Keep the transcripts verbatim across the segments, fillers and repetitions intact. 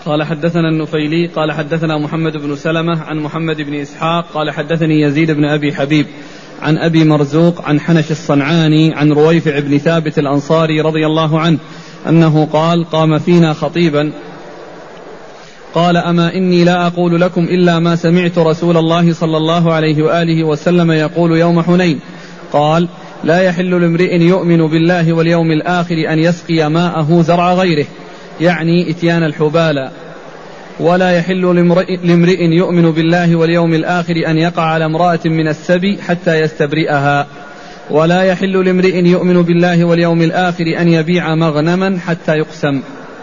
قال حدثنا النفيلي قال حدثنا محمد بن سلمة عن محمد بن إسحاق قال حدثني يزيد بن أبي حبيب عن أبي مرزوق عن حنش الصنعاني عن رويفع بن ثابت الأنصاري رضي الله عنه أنه قال قام فينا خطيبا قال أما إني لا أقول لكم إلا ما سمعت رسول الله صلى الله عليه وآله وسلم يقول يوم حنين قال لا يحل لامرئ يؤمن بالله واليوم الآخر أن يسقي ماءه زرع غيره يعني إتيان الحبالى ولا يحل لامرئ يؤمن بالله واليوم الآخر أن يقع على امرأة من السبي حتى يستبرئها ولا يحل لامرئ يؤمن بالله واليوم الآخر أن يبيع مغنما حتى يقسم.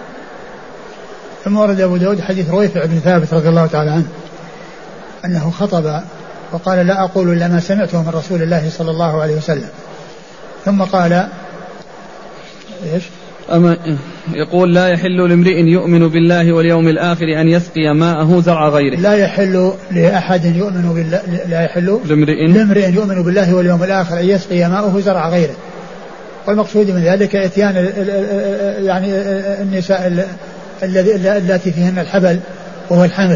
ثم ورد أبو داود حديث رويفع بن ثابت رضي الله تعالى عنه أنه خطب وقال لا أقول إلا ما سمعته من رسول الله صلى الله عليه وسلم. ثم قال إيش؟ أما يقول لا يحل لامرئ يؤمن بالله واليوم الآخر أن يسقي ماءه زرع غيره. لا يحل لأحد يؤمن بالله لا يحل لامرئ لامرئ يؤمن بالله واليوم الآخر أن يسقي ماءه زرع غيره. والمقصود من ذلك إتيان يعني النساء التي فيهن الحبل وهو الحمل،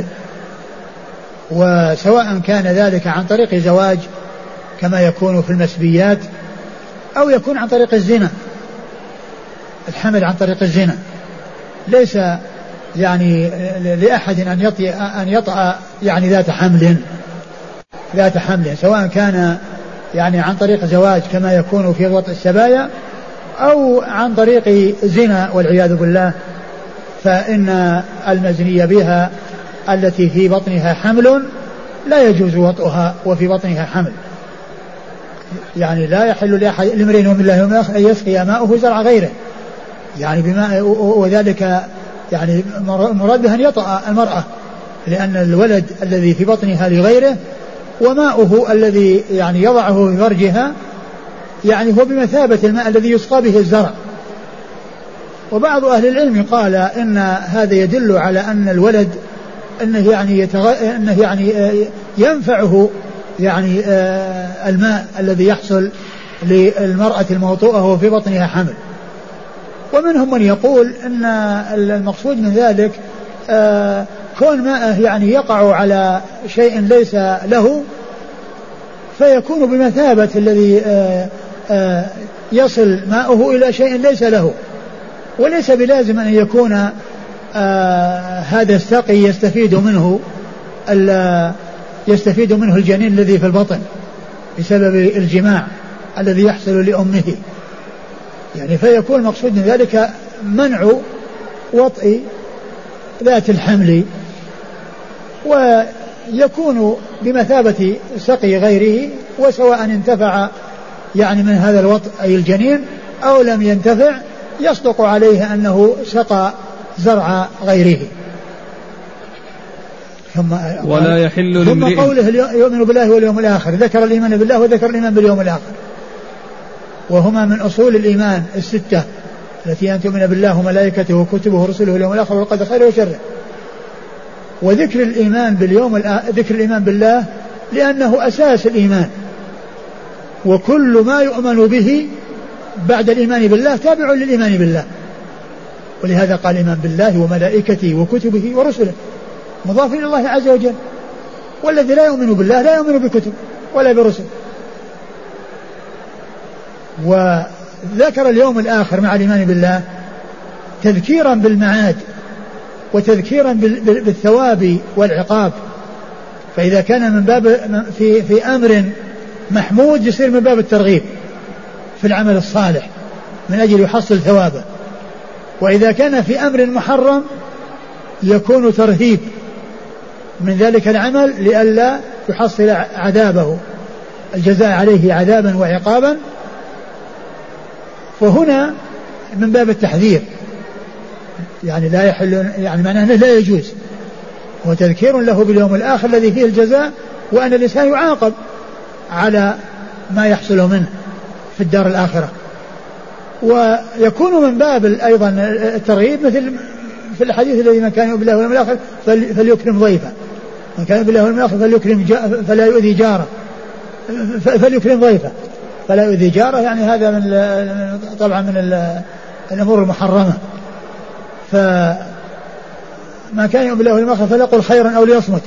وسواء كان ذلك عن طريق زواج كما يكون في المسبيات أو يكون عن طريق الزنا. الحمل عن طريق الزنا ليس يعني لأحد أن يطأ أن يطأ يعني ذات حمل ذات حمل سواء كان يعني عن طريق زواج كما يكون في وطء السبايا أو عن طريق زنا والعياذ بالله، فإن المزني بها التي في بطنها حمل لا يجوز وطئها وفي بطنها حمل. يعني لا يحل لأحد لامرئ يؤمن بالله واليوم الآخر أن يسقي ماءه زرع غيره، يعني بما وذلك يعني مراد به أن يطأ المرأة، لأن الولد الذي في بطنها لغيره وماؤه الذي يعني يضعه في فرجها يعني هو بمثابة الماء الذي يسقى به الزرع. وبعض أهل العلم قال إن هذا يدل على أن الولد أنه يعني يتغ... أنه يعني ينفعه يعني الماء الذي يحصل للمرأة الموطوءة وهو في بطنها حمل. ومنهم من يقول أن المقصود من ذلك كون ماءه يعني يقع على شيء ليس له فيكون بمثابة الذي يصل ماؤه إلى شيء ليس له، وليس بلازم أن يكون آه هذا السقي يستفيد منه يستفيد منه الجنين الذي في البطن بسبب الجماع الذي يحصل لأمه، يعني فيكون مقصود من ذلك منع وطئ ذات الحمل، ويكون بمثابة سقي غيره، وسواء انتفع يعني من هذا الوطئ أي الجنين أو لم ينتفع يصدق عليه أنه سقى زرع غيره. ثم ولا يحل ثم قوله يؤمن بالله واليوم الآخر ذكر الإيمان بالله وذكر الإيمان باليوم الآخر، وهما من أصول الإيمان الستة التي أن تؤمن بالله وملائكته وكتبه ورسله واليوم الآخر والقدر خيره وشره. وذكر الإيمان باليوم الآخر ذكر الإيمان بالله لأنه أساس الإيمان، وكل ما يؤمن به بعد الإيمان بالله تابع للإيمان بالله، ولهذا قال الإيمان بالله وملائكته وكتبه ورسله مضاف إلى الله عز وجل، والذي لا يؤمن بالله لا يؤمن بكتب ولا برسل. وذكر اليوم الآخر مع الإيمان بالله تذكيرا بالمعاد وتذكيرا بالثواب والعقاب، فإذا كان من باب في, في أمر محمود يصير من باب الترغيب في العمل الصالح من أجل يحصل ثوابه، وإذا كان في أمر محرم يكون ترهيب من ذلك العمل لئلا يحصل عذابه الجزاء عليه عذابا وعقابا. فهنا من باب التحذير، يعني لا يحل يعني معناه أنه لا يجوز، وتذكير له باليوم الآخر الذي فيه الجزاء، وأن الإنسان يعاقب على ما يحصل منه في الدار الآخرة. ويكون من باب أيضا الترغيب مثل في الحديث الذي من كان يؤمن بالله واليوم الآخر فليكرم ضيفه، من كان يؤمن بالله واليوم الآخر فليكرم جا فلا يؤذي جاره فليكرم ضيفه فلا يؤذي جاره، يعني هذا من طبعا من الأمور المحرمة. ما كان يؤمن بالله واليوم الآخر فليقل خيرا أو ليصمت.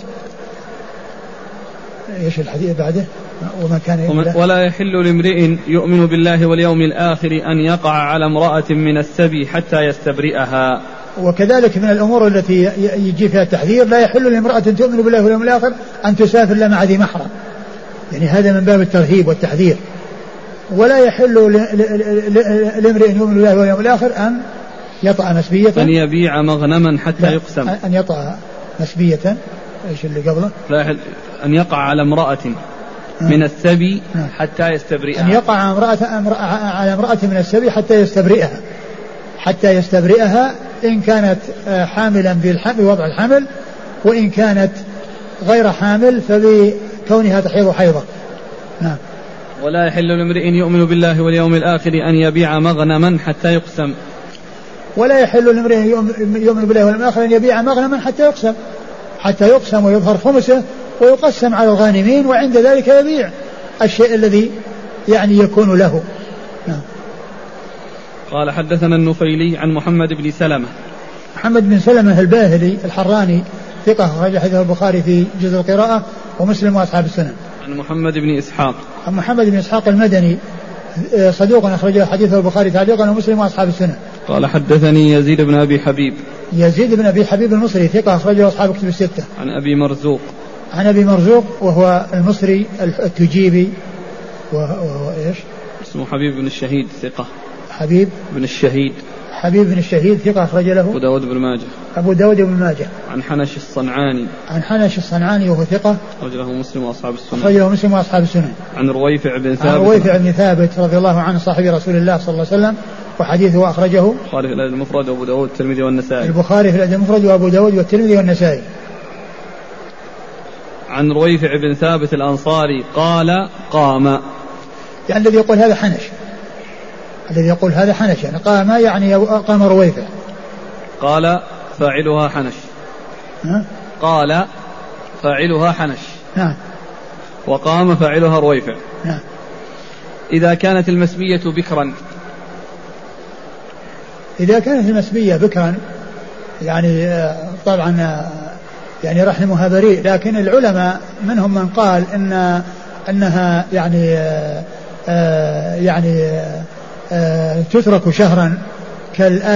ايش الحديث بعده؟ وما كان ولا يحل لامرئ يؤمن بالله واليوم الآخر أن يقع على امرأة من السبي حتى يستبرئها. وكذلك من الأمور التي يجي فيها التحذير لا يحل لامرأة تؤمن بالله واليوم الآخر أن تسافر إلا مع ذي محرم، يعني هذا من باب الترهيب والتحذير. ولا يحل لامرئ يؤمن بالله واليوم الآخر أن يطأ مسبية، أن يبيع مغنما حتى يقسم، أن يطأ مسبية. ايش اللي قبله؟ لا يحل أن يقع على امرأة من السبي حتى يستبرئها، أن يقع على امرأة, على امرأة من السبي حتى يستبرئها، حتى يستبرئها إن كانت حاملا بالحمل وضع الحمل، وإن كانت غير حامل فبكونها تحيض حيضة. نعم. ولا يحل لامرئ يؤمن بالله واليوم الآخر أن يبيع مغنما حتى يقسم. ولا يحل لامرئ يؤمن بالله واليوم الآخر أن يبيع مغنما حتى يقسم، حتى يقسم ويظهر خمسه ويقسم على الغانمين، وعند ذلك يبيع الشيء الذي يعني يكون له. نعم. قال حدثنا النفيلي عن محمد بن سلمة. محمد بن سلمة الباهلي الحراني ثقة أخرج حديثه البخاري في جزء القراءة ومسلم وأصحاب السنن. عن محمد بن إسحاق. عن محمد بن إسحاق المدني صدوق أخرج حديثه البخاري تعليقا ومسلم وأصحاب السنن. قال حدثني يزيد بن أبي حبيب. يزيد بن أبي حبيب المصري ثقة أخرجه أصحاب كتب الستة. عن أبي مرزوق. عن أبي مرزوق وهو المصري التجيبي، وهو إيش؟ اسمه حبيب بن الشهيد ثقة. حبيب بن الشهيد. حبيب بن الشهيد ثقة أخرج له أبو داود بن ماجه. أبو داود بن ماجه. عن حنش الصنعاني. عن حنش الصنعاني وهو ثقة أخرج له مسلم وأصحاب السنن. أخرج له مسلم وأصحاب السنن. عن رويفع بن ثابت. عن رويفع بن ثابت رضي الله عنه صاحب رسول الله صلى الله عليه وسلم، وحديثه أخرجه البخاري في الأدب المفرد وأبو داود والترمذي والنسائي. البخاري في الأدب المفرد وأبو داود والترمذي والنسائي. عن رويفع بن ثابت الأنصاري قال قام، يعني الذي يقول هذا حنش، الذي يقول هذا حنش يعني قام يعني قام رويفع. قال فاعلها حنش. ها؟ قال فاعلها حنش. نعم. وقام فاعلها رويفع. نعم. إذا كانت المسبية بكرا. إذا كانت المسبية بكرا يعني طبعا يعني رحمها بريء، لكن العلماء منهم من قال إن أنها يعني آه يعني آه تترك شهرا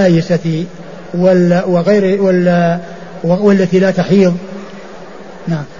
كالآيسة وغير والتي لا تحيض. نعم.